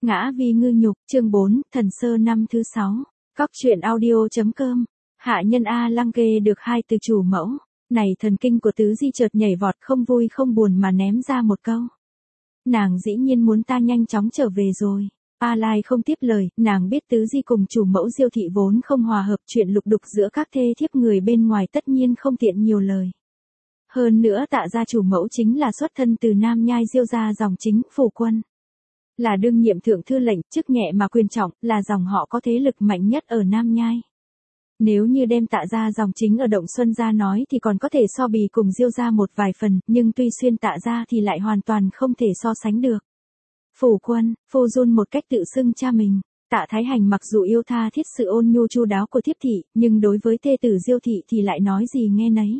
Ngã vì ngư nhục, chương 4, Thần Sơ năm thứ 6. Cóc truyện audio.com. Hạ nhân A Lăng Kê được hai từ chủ mẫu. Này thần kinh của Tứ Di chợt nhảy vọt, không vui không buồn mà ném ra một câu. Nàng dĩ nhiên muốn ta nhanh chóng trở về rồi. A Lai không tiếp lời, nàng biết Tứ Di cùng chủ mẫu Diêu thị vốn không hòa hợp, chuyện lục đục giữa các thê thiếp người bên ngoài tất nhiên không tiện nhiều lời. Hơn nữa Tạ gia chủ mẫu chính là xuất thân từ Nam Nhai Diêu gia dòng chính, phủ quân. Là đương nhiệm thượng thư lệnh, chức nhẹ mà quyền trọng, là dòng họ có thế lực mạnh nhất ở Nam Nhai. Nếu như đem Tạ gia dòng chính ở Động Xuân ra nói thì còn có thể so bì cùng Diêu gia một vài phần, nhưng tuy xuyên Tạ gia thì lại hoàn toàn không thể so sánh được. Phủ quân, phô run một cách tự xưng cha mình. Tạ Thái Hành mặc dù yêu tha thiết sự ôn nhu chu đáo của thiếp thị, nhưng đối với thê tử Diêu thị thì lại nói gì nghe nấy.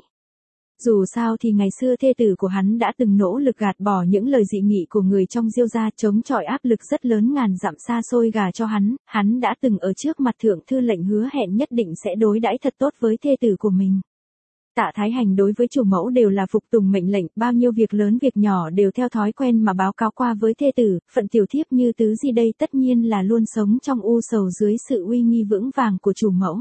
Dù sao thì ngày xưa thê tử của hắn đã từng nỗ lực gạt bỏ những lời dị nghị của người trong Diêu gia, chống chọi áp lực rất lớn ngàn dặm xa xôi gả cho hắn đã từng ở trước mặt thượng thư lệnh hứa hẹn nhất định sẽ đối đãi thật tốt với thê tử của mình. Tạ Thái Hành đối với chủ mẫu đều là phục tùng mệnh lệnh, bao nhiêu việc lớn việc nhỏ đều theo thói quen mà báo cáo qua với thê tử, phận tiểu thiếp như Tứ Di đây tất nhiên là luôn sống trong u sầu dưới sự uy nghi vững vàng của chủ mẫu.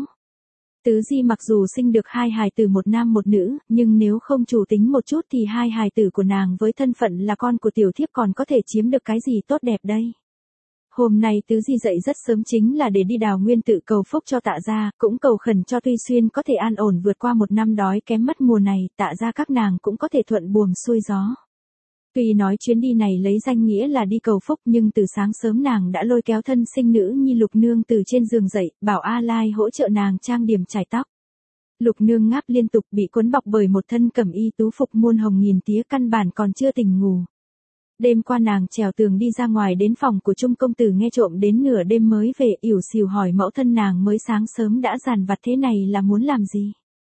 Tứ Di mặc dù sinh được hai hài tử một nam một nữ, nhưng nếu không chủ tính một chút thì hai hài tử của nàng với thân phận là con của tiểu thiếp còn có thể chiếm được cái gì tốt đẹp đây. Hôm nay Tứ Di dậy rất sớm chính là để đi Đào Nguyên tự cầu phúc cho Tạ gia, cũng cầu khẩn cho Tuy Xuyên có thể an ổn vượt qua một năm đói kém mất mùa này, Tạ gia các nàng cũng có thể thuận buồm xuôi gió. Tuy nói chuyến đi này lấy danh nghĩa là đi cầu phúc, nhưng từ sáng sớm nàng đã lôi kéo thân sinh nữ nhi Lục Nương từ trên giường dậy, bảo A Lai hỗ trợ nàng trang điểm chải tóc. Lục Nương ngáp liên tục, bị cuốn bọc bởi một thân cẩm y tú phục muôn hồng nghìn tía, căn bản còn chưa tỉnh ngủ. Đêm qua nàng trèo tường đi ra ngoài đến phòng của Trung công tử nghe trộm đến nửa đêm mới về, ỉu xìu hỏi mẫu thân nàng mới sáng sớm đã dàn vặt thế này là muốn làm gì.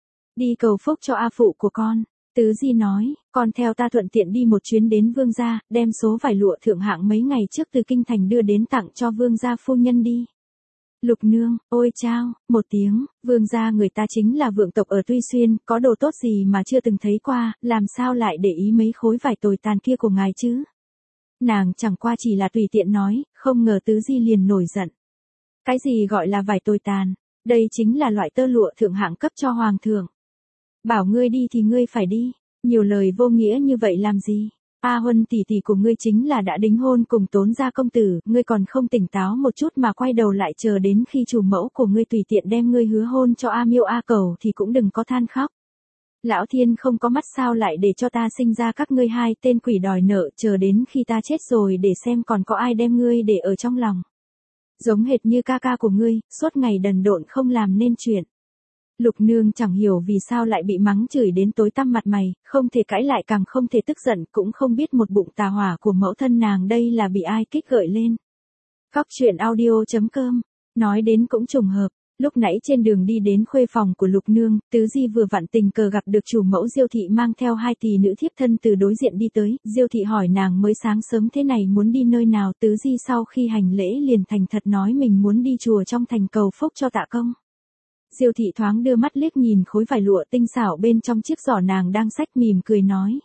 Đi cầu phúc cho A phụ của con. Tứ Di nói, con theo ta thuận tiện đi một chuyến đến vương gia, đem số vải lụa thượng hạng mấy ngày trước từ kinh thành đưa đến tặng cho vương gia phu nhân đi. Lục Nương, ôi chao, một tiếng, vương gia người ta chính là vượng tộc ở Tuy Xuyên, có đồ tốt gì mà chưa từng thấy qua, làm sao lại để ý mấy khối vải tồi tàn kia của ngài chứ? Nàng chẳng qua chỉ là tùy tiện nói, không ngờ Tứ Di liền nổi giận. Cái gì gọi là vải tồi tàn? Đây chính là loại tơ lụa thượng hạng cấp cho hoàng thượng. Bảo ngươi đi thì ngươi phải đi, nhiều lời vô nghĩa như vậy làm gì? A Huân tỷ tỷ của ngươi chính là đã đính hôn cùng Tốn gia công tử, ngươi còn không tỉnh táo một chút mà quay đầu lại chờ đến khi chủ mẫu của ngươi tùy tiện đem ngươi hứa hôn cho A Miêu A Cầu thì cũng đừng có than khóc. Lão thiên không có mắt sao lại để cho ta sinh ra các ngươi hai tên quỷ đòi nợ, chờ đến khi ta chết rồi để xem còn có ai đem ngươi để ở trong lòng. Giống hệt như ca ca của ngươi, suốt ngày đần độn không làm nên chuyện. Lục Nương chẳng hiểu vì sao lại bị mắng chửi đến tối tăm mặt mày, không thể cãi lại càng không thể tức giận, cũng không biết một bụng tà hỏa của mẫu thân nàng đây là bị ai kích gợi lên. Cóc truyện audio.com, nói đến cũng trùng hợp, lúc nãy trên đường đi đến khuê phòng của Lục Nương, Tứ Di vừa vặn tình cờ gặp được chủ mẫu Diêu thị mang theo hai tỷ nữ thiếp thân từ đối diện đi tới, Diêu thị hỏi nàng mới sáng sớm thế này muốn đi nơi nào, Tứ Di sau khi hành lễ liền thành thật nói mình muốn đi chùa trong thành cầu phúc cho Tạ công. Diêu thị thoáng đưa mắt liếc nhìn khối vải lụa tinh xảo bên trong chiếc giỏ nàng đang xách, mỉm cười nói: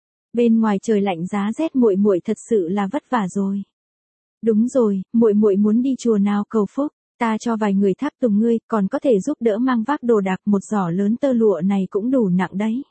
bên ngoài trời lạnh giá rét, muội muội thật sự là vất vả rồi. Đúng rồi, muội muội muốn đi chùa nào cầu phúc, ta cho vài người tháp tùng ngươi, còn có thể giúp đỡ mang vác đồ đạc, một giỏ lớn tơ lụa này cũng đủ nặng đấy.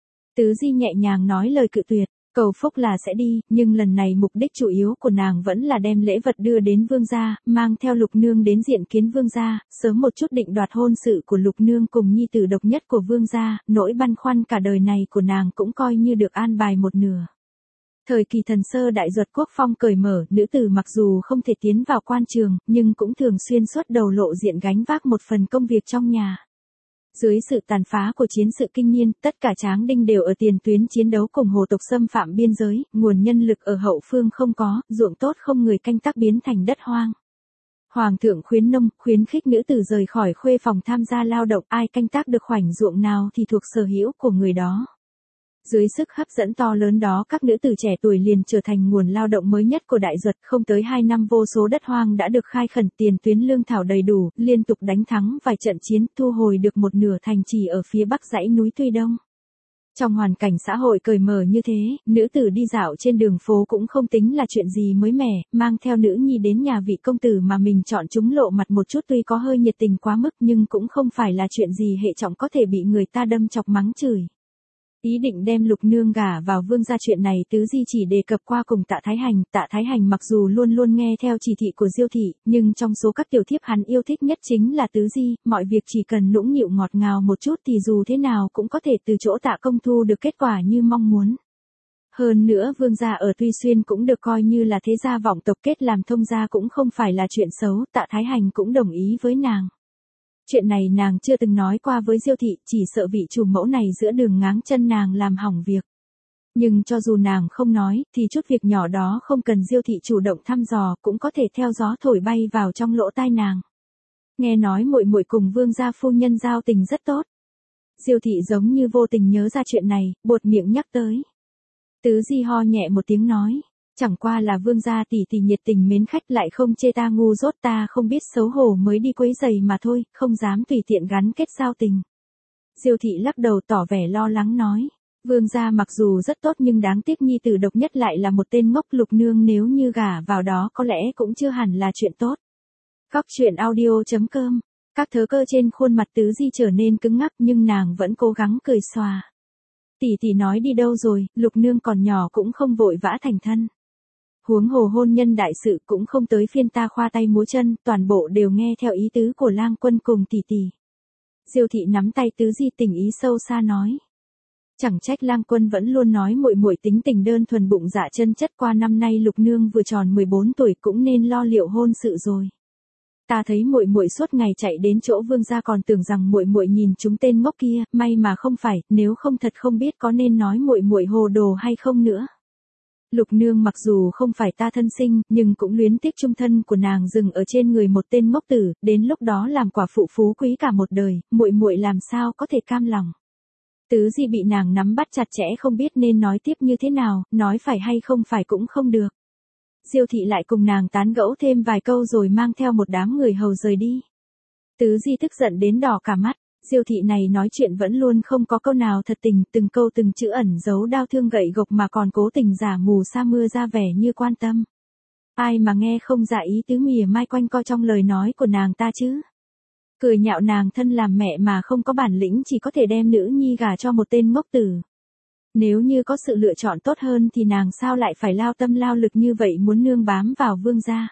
Tứ Di nhẹ nhàng nói lời cự tuyệt. Cầu phúc là sẽ đi, nhưng lần này mục đích chủ yếu của nàng vẫn là đem lễ vật đưa đến vương gia, mang theo Lục Nương đến diện kiến vương gia, sớm một chút định đoạt hôn sự của Lục Nương cùng nhi tử độc nhất của vương gia, nỗi băn khoăn cả đời này của nàng cũng coi như được an bài một nửa. Thời kỳ Thần Sơ đại duật quốc phong cởi mở, nữ tử mặc dù không thể tiến vào quan trường, nhưng cũng thường xuyên xuất đầu lộ diện gánh vác một phần công việc trong nhà. Dưới sự tàn phá của chiến sự kinh niên, tất cả tráng đinh đều ở tiền tuyến chiến đấu cùng hồ tộc xâm phạm biên giới, nguồn nhân lực ở hậu phương không có, ruộng tốt không người canh tác biến thành đất hoang. Hoàng thượng khuyến nông, khuyến khích nữ tử rời khỏi khuê phòng tham gia lao động, ai canh tác được khoảnh ruộng nào thì thuộc sở hữu của người đó. Dưới sức hấp dẫn to lớn đó, các nữ tử trẻ tuổi liền trở thành nguồn lao động mới nhất của đại duật, không tới 2 năm vô số đất hoang đã được khai khẩn, tiền tuyến lương thảo đầy đủ, liên tục đánh thắng vài trận chiến, thu hồi được một nửa thành trì ở phía bắc dãy núi Tuy Đông. Trong hoàn cảnh xã hội cởi mở như thế, nữ tử đi dạo trên đường phố cũng không tính là chuyện gì mới mẻ, mang theo nữ nhi đến nhà vị công tử mà mình chọn chúng lộ mặt một chút tuy có hơi nhiệt tình quá mức nhưng cũng không phải là chuyện gì hệ trọng có thể bị người ta đâm chọc mắng chửi. Ý định đem Lục Nương gả vào Vương gia chuyện này Tứ Di chỉ đề cập qua cùng Tạ Thái Hành mặc dù luôn luôn nghe theo chỉ thị của Diêu thị, nhưng trong số các tiểu thiếp hắn yêu thích nhất chính là Tứ Di, mọi việc chỉ cần nũng nịu ngọt ngào một chút thì dù thế nào cũng có thể từ chỗ Tạ công thu được kết quả như mong muốn. Hơn nữa Vương gia ở Tuy Xuyên cũng được coi như là thế gia vọng tộc kết làm thông gia cũng không phải là chuyện xấu, Tạ Thái Hành cũng đồng ý với nàng. Chuyện này nàng chưa từng nói qua với Diêu thị, chỉ sợ vị chủ mẫu này giữa đường ngáng chân nàng làm hỏng việc. Nhưng cho dù nàng không nói, thì chút việc nhỏ đó không cần Diêu thị chủ động thăm dò, cũng có thể theo gió thổi bay vào trong lỗ tai nàng. Nghe nói muội muội cùng Vương gia phu nhân giao tình rất tốt. Diêu thị giống như vô tình nhớ ra chuyện này, buột miệng nhắc tới. Tứ Di ho nhẹ một tiếng nói. Chẳng qua là Vương gia tỷ tỷ nhiệt tình mến khách lại không chê ta ngu dốt, ta không biết xấu hổ mới đi quấy giày mà thôi, không dám tùy tiện gắn kết giao tình. Diêu thị lắc đầu tỏ vẻ lo lắng nói. Vương gia mặc dù rất tốt nhưng đáng tiếc nhi tử độc nhất lại là một tên ngốc, Lục Nương nếu như gả vào đó có lẽ cũng chưa hẳn là chuyện tốt. Góc truyện audio.com. Các thớ cơ trên khuôn mặt Tứ Di trở nên cứng ngắc nhưng nàng vẫn cố gắng cười xòa. Tỷ tỷ nói đi đâu rồi, Lục Nương còn nhỏ cũng không vội vã thành thân. Huống hồ hôn nhân đại sự cũng không tới phiên ta khoa tay múa chân, toàn bộ đều nghe theo ý tứ của Lang Quân cùng tỷ tỷ. Diêu thị nắm tay Tứ Di tình ý sâu xa nói. Chẳng trách Lang Quân vẫn luôn nói muội muội tính tình đơn thuần bụng dạ chân chất, qua năm nay Lục Nương vừa tròn 14 tuổi cũng nên lo liệu hôn sự rồi. Ta thấy muội muội suốt ngày chạy đến chỗ Vương gia còn tưởng rằng muội muội nhìn chúng tên ngốc kia, may mà không phải, nếu không thật không biết có nên nói muội muội hồ đồ hay không nữa. Lục Nương mặc dù không phải ta thân sinh, nhưng cũng luyến tiếc chung thân của nàng dừng ở trên người một tên ngốc tử, đến lúc đó làm quả phụ phú quý cả một đời, muội muội làm sao có thể cam lòng. Tứ Di bị nàng nắm bắt chặt chẽ không biết nên nói tiếp như thế nào, nói phải hay không phải cũng không được. Diêu thị lại cùng nàng tán gẫu thêm vài câu rồi mang theo một đám người hầu rời đi. Tứ Di tức giận đến đỏ cả mắt. Diêu thị này nói chuyện vẫn luôn không có câu nào thật tình, từng câu từng chữ ẩn giấu đau thương gậy gộc mà còn cố tình giả mù sa mưa ra vẻ như quan tâm. Ai mà nghe không dạ ý tứ mỉa mai quanh co trong lời nói của nàng ta chứ. Cười nhạo nàng thân làm mẹ mà không có bản lĩnh chỉ có thể đem nữ nhi gả cho một tên ngốc tử. Nếu như có sự lựa chọn tốt hơn thì nàng sao lại phải lao tâm lao lực như vậy muốn nương bám vào Vương gia.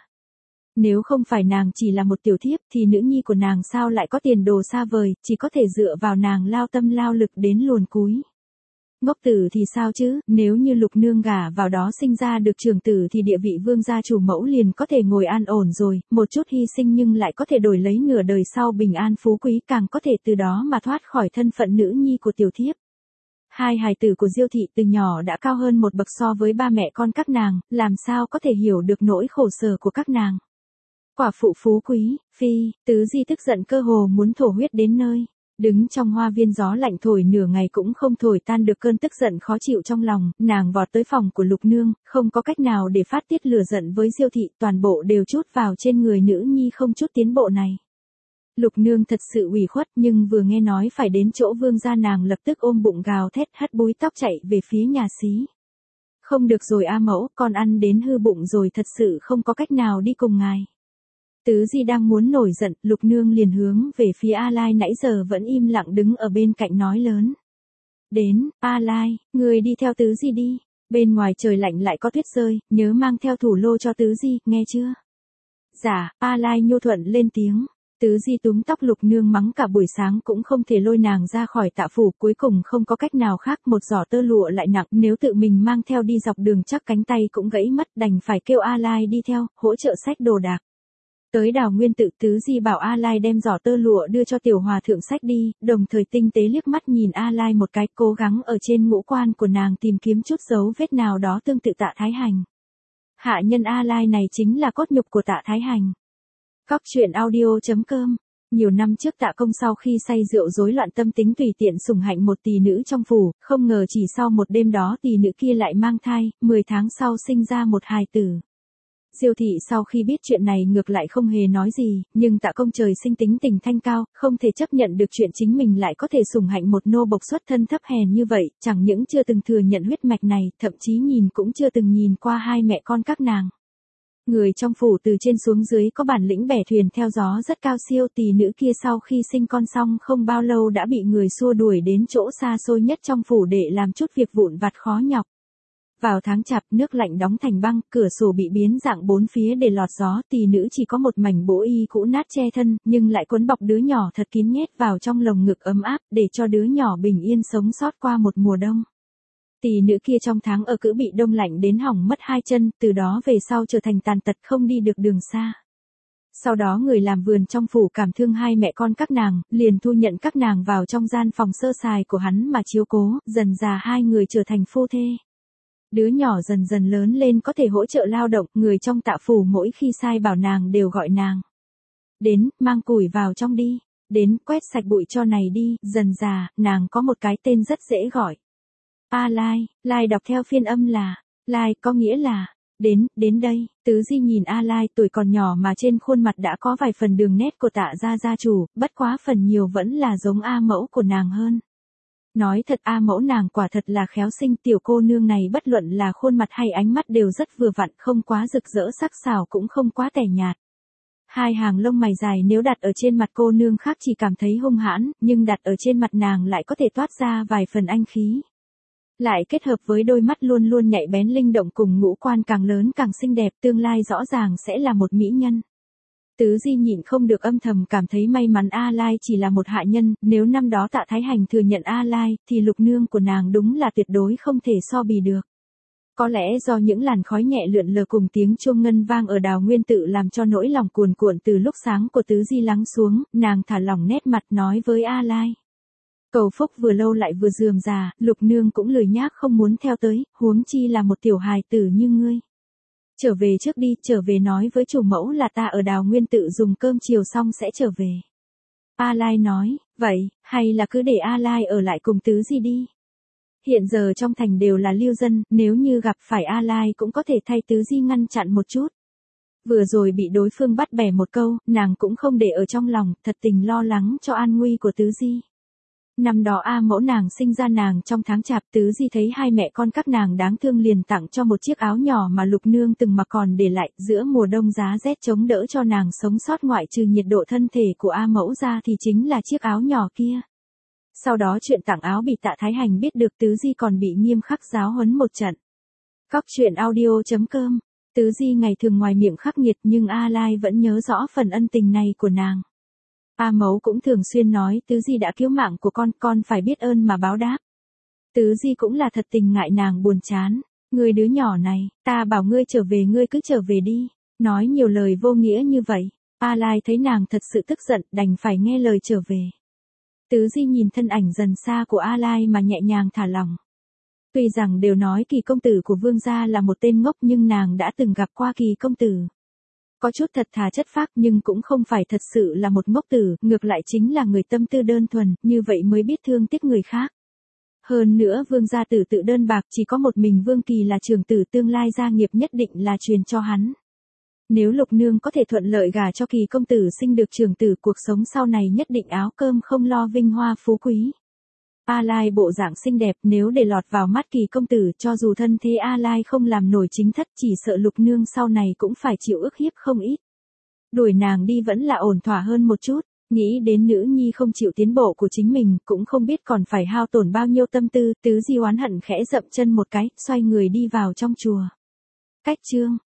Nếu không phải nàng chỉ là một tiểu thiếp thì nữ nhi của nàng sao lại có tiền đồ xa vời, chỉ có thể dựa vào nàng lao tâm lao lực đến luồn cúi. Ngốc tử thì sao chứ, nếu như Lục Nương gả vào đó sinh ra được trưởng tử thì địa vị Vương gia chủ mẫu liền có thể ngồi an ổn rồi, một chút hy sinh nhưng lại có thể đổi lấy nửa đời sau bình an phú quý, càng có thể từ đó mà thoát khỏi thân phận nữ nhi của tiểu thiếp. Hai hài tử của Diêu thị từ nhỏ đã cao hơn một bậc so với ba mẹ con các nàng, làm sao có thể hiểu được nỗi khổ sở của các nàng. Quả phụ phú quý, phi, Tứ Di tức giận cơ hồ muốn thổ huyết đến nơi. Đứng trong hoa viên gió lạnh thổi nửa ngày cũng không thổi tan được cơn tức giận khó chịu trong lòng, nàng vọt tới phòng của Lục Nương, không có cách nào để phát tiết lửa giận với Diêu thị, toàn bộ đều trút vào trên người nữ nhi không chút tiến bộ này. Lục Nương thật sự ủy khuất nhưng vừa nghe nói phải đến chỗ Vương gia nàng lập tức ôm bụng gào thét hất búi tóc chạy về phía nhà xí. Không được rồi A mẫu, con ăn đến hư bụng rồi, thật sự không có cách nào đi cùng ngài. Tứ Di đang muốn nổi giận, Lục Nương liền hướng về phía A Lai nãy giờ vẫn im lặng đứng ở bên cạnh nói lớn. Đến, A Lai, người đi theo Tứ Di đi, bên ngoài trời lạnh lại có tuyết rơi, nhớ mang theo thủ lô cho Tứ Di, nghe chưa? Dạ, A Lai nhu thuận lên tiếng. Tứ Di túm tóc Lục Nương mắng cả buổi sáng cũng không thể lôi nàng ra khỏi Tạ phủ, cuối cùng không có cách nào khác, một giỏ tơ lụa lại nặng, nếu tự mình mang theo đi dọc đường chắc cánh tay cũng gãy mất, đành phải kêu A Lai đi theo, hỗ trợ xách đồ đạc. Tới Đào Nguyên Tự, Tứ Di bảo A Lai đem giỏ tơ lụa đưa cho tiểu hòa thượng xách đi, đồng thời tinh tế liếc mắt nhìn A Lai một cái, cố gắng ở trên ngũ quan của nàng tìm kiếm chút dấu vết nào đó tương tự Tạ Thái Hành. Hạ nhân A Lai này chính là cốt nhục của Tạ Thái Hành. Góc truyện audio.com. Nhiều năm trước Tạ Công sau khi say rượu rối loạn tâm tính tùy tiện sủng hạnh một tỳ nữ trong phủ, không ngờ chỉ sau một đêm đó tỳ nữ kia lại mang thai, 10 tháng sau sinh ra một hài tử. Diêu thị sau khi biết chuyện này ngược lại không hề nói gì, nhưng Tạ Công trời sinh tính tình thanh cao, không thể chấp nhận được chuyện chính mình lại có thể sủng hạnh một nô bộc xuất thân thấp hèn như vậy, chẳng những chưa từng thừa nhận huyết mạch này, thậm chí nhìn cũng chưa từng nhìn qua hai mẹ con các nàng. Người trong phủ từ trên xuống dưới có bản lĩnh bẻ thuyền theo gió rất cao siêu, tỷ nữ kia sau khi sinh con xong không bao lâu đã bị người xua đuổi đến chỗ xa xôi nhất trong phủ để làm chút việc vụn vặt khó nhọc. Vào tháng chạp, nước lạnh đóng thành băng, cửa sổ bị biến dạng bốn phía để lọt gió, tỷ nữ chỉ có một mảnh bố y cũ nát che thân, nhưng lại cuốn bọc đứa nhỏ thật kín nhét vào trong lồng ngực ấm áp, để cho đứa nhỏ bình yên sống sót qua một mùa đông. Tỷ nữ kia trong tháng ở cữ bị đông lạnh đến hỏng mất hai chân, từ đó về sau trở thành tàn tật không đi được đường xa. Sau đó người làm vườn trong phủ cảm thương hai mẹ con các nàng, liền thu nhận các nàng vào trong gian phòng sơ sài của hắn mà chiếu cố, dần dà hai người trở thành phu thê. Đứa nhỏ dần dần lớn lên có thể hỗ trợ lao động, người trong Tạ phủ mỗi khi sai bảo nàng đều gọi nàng. Đến, mang củi vào trong đi. Đến, quét sạch bụi cho này đi. Dần dà, nàng có một cái tên rất dễ gọi. A Lai, Lai đọc theo phiên âm là, Lai có nghĩa là, đến đây. Tứ Di nhìn A Lai tuổi còn nhỏ mà trên khuôn mặt đã có vài phần đường nét của Tạ gia chủ, bất quá phần nhiều vẫn là giống A mẫu của nàng hơn. Nói thật A mẫu nàng quả thật là khéo sinh, tiểu cô nương này bất luận là khuôn mặt hay ánh mắt đều rất vừa vặn, không quá rực rỡ sắc sảo cũng không quá tẻ nhạt. Hai hàng lông mày dài nếu đặt ở trên mặt cô nương khác chỉ cảm thấy hung hãn, nhưng đặt ở trên mặt nàng lại có thể toát ra vài phần anh khí. Lại kết hợp với đôi mắt luôn luôn nhạy bén linh động cùng ngũ quan càng lớn càng xinh đẹp, tương lai rõ ràng sẽ là một mỹ nhân. Tứ Di nhịn không được âm thầm cảm thấy may mắn A Lai chỉ là một hạ nhân, nếu năm đó Tạ Thái Hành thừa nhận A Lai, thì lục nương của nàng đúng là tuyệt đối không thể so bì được. Có lẽ do những làn khói nhẹ lượn lờ cùng tiếng chuông ngân vang ở Đào Nguyên Tự làm cho nỗi lòng cuồn cuộn từ lúc sáng của Tứ Di lắng xuống, nàng thả lỏng nét mặt nói với A Lai. Cầu phúc vừa lâu lại vừa rườm rà, lục nương cũng lười nhác không muốn theo tới, huống chi là một tiểu hài tử như ngươi. Trở về trước đi, trở về nói với chủ mẫu là ta ở Đào Nguyên Tự dùng cơm chiều xong sẽ trở về. A Lai nói, vậy, hay là cứ để A Lai ở lại cùng Tứ Di đi. Hiện giờ trong thành đều là lưu dân, nếu như gặp phải A Lai cũng có thể thay Tứ Di ngăn chặn một chút. Vừa rồi bị đối phương bắt bẻ một câu, nàng cũng không để ở trong lòng, thật tình lo lắng cho an nguy của Tứ Di. Năm đó A mẫu nàng sinh ra nàng trong tháng chạp, Tứ Di thấy hai mẹ con các nàng đáng thương liền tặng cho một chiếc áo nhỏ mà lục nương từng mặc còn để lại, giữa mùa đông giá rét chống đỡ cho nàng sống sót ngoại trừ nhiệt độ thân thể của A mẫu ra thì chính là chiếc áo nhỏ kia. Sau đó chuyện tặng áo bị Tạ Thái Hành biết được, Tứ Di còn bị nghiêm khắc giáo huấn một trận. Cóc truyện audio.com. Tứ Di ngày thường ngoài miệng khắc nghiệt nhưng A Lai vẫn nhớ rõ phần ân tình này của nàng. A mẫu cũng thường xuyên nói Tứ Di đã cứu mạng của con phải biết ơn mà báo đáp. Tứ Di cũng là thật tình ngại nàng buồn chán. Ngươi đứa nhỏ này, ta bảo ngươi trở về ngươi cứ trở về đi. Nói nhiều lời vô nghĩa như vậy. A Lai thấy nàng thật sự tức giận đành phải nghe lời trở về. Tứ Di nhìn thân ảnh dần xa của A Lai mà nhẹ nhàng thả lỏng. Tuy rằng đều nói Kỳ công tử của Vương gia là một tên ngốc nhưng nàng đã từng gặp qua Kỳ công tử. Có chút thật thà chất phác nhưng cũng không phải thật sự là một ngốc tử, ngược lại chính là người tâm tư đơn thuần, như vậy mới biết thương tiếc người khác. Hơn nữa Vương gia tử tự đơn bạc, chỉ có một mình Vương Kỳ là trưởng tử, tương lai gia nghiệp nhất định là truyền cho hắn. Nếu lục nương có thể thuận lợi gả cho Kỳ công tử sinh được trưởng tử, cuộc sống sau này nhất định áo cơm không lo, vinh hoa phú quý. A Lai bộ dạng xinh đẹp, nếu để lọt vào mắt Kỳ công tử, cho dù thân thế A Lai không làm nổi chính thất, chỉ sợ lục nương sau này cũng phải chịu ức hiếp không ít. Đuổi nàng đi vẫn là ổn thỏa hơn một chút. Nghĩ đến nữ nhi không chịu tiến bộ của chính mình, cũng không biết còn phải hao tổn bao nhiêu tâm tư, Tứ Di oán hận khẽ dậm chân một cái, xoay người đi vào trong chùa. Cách chương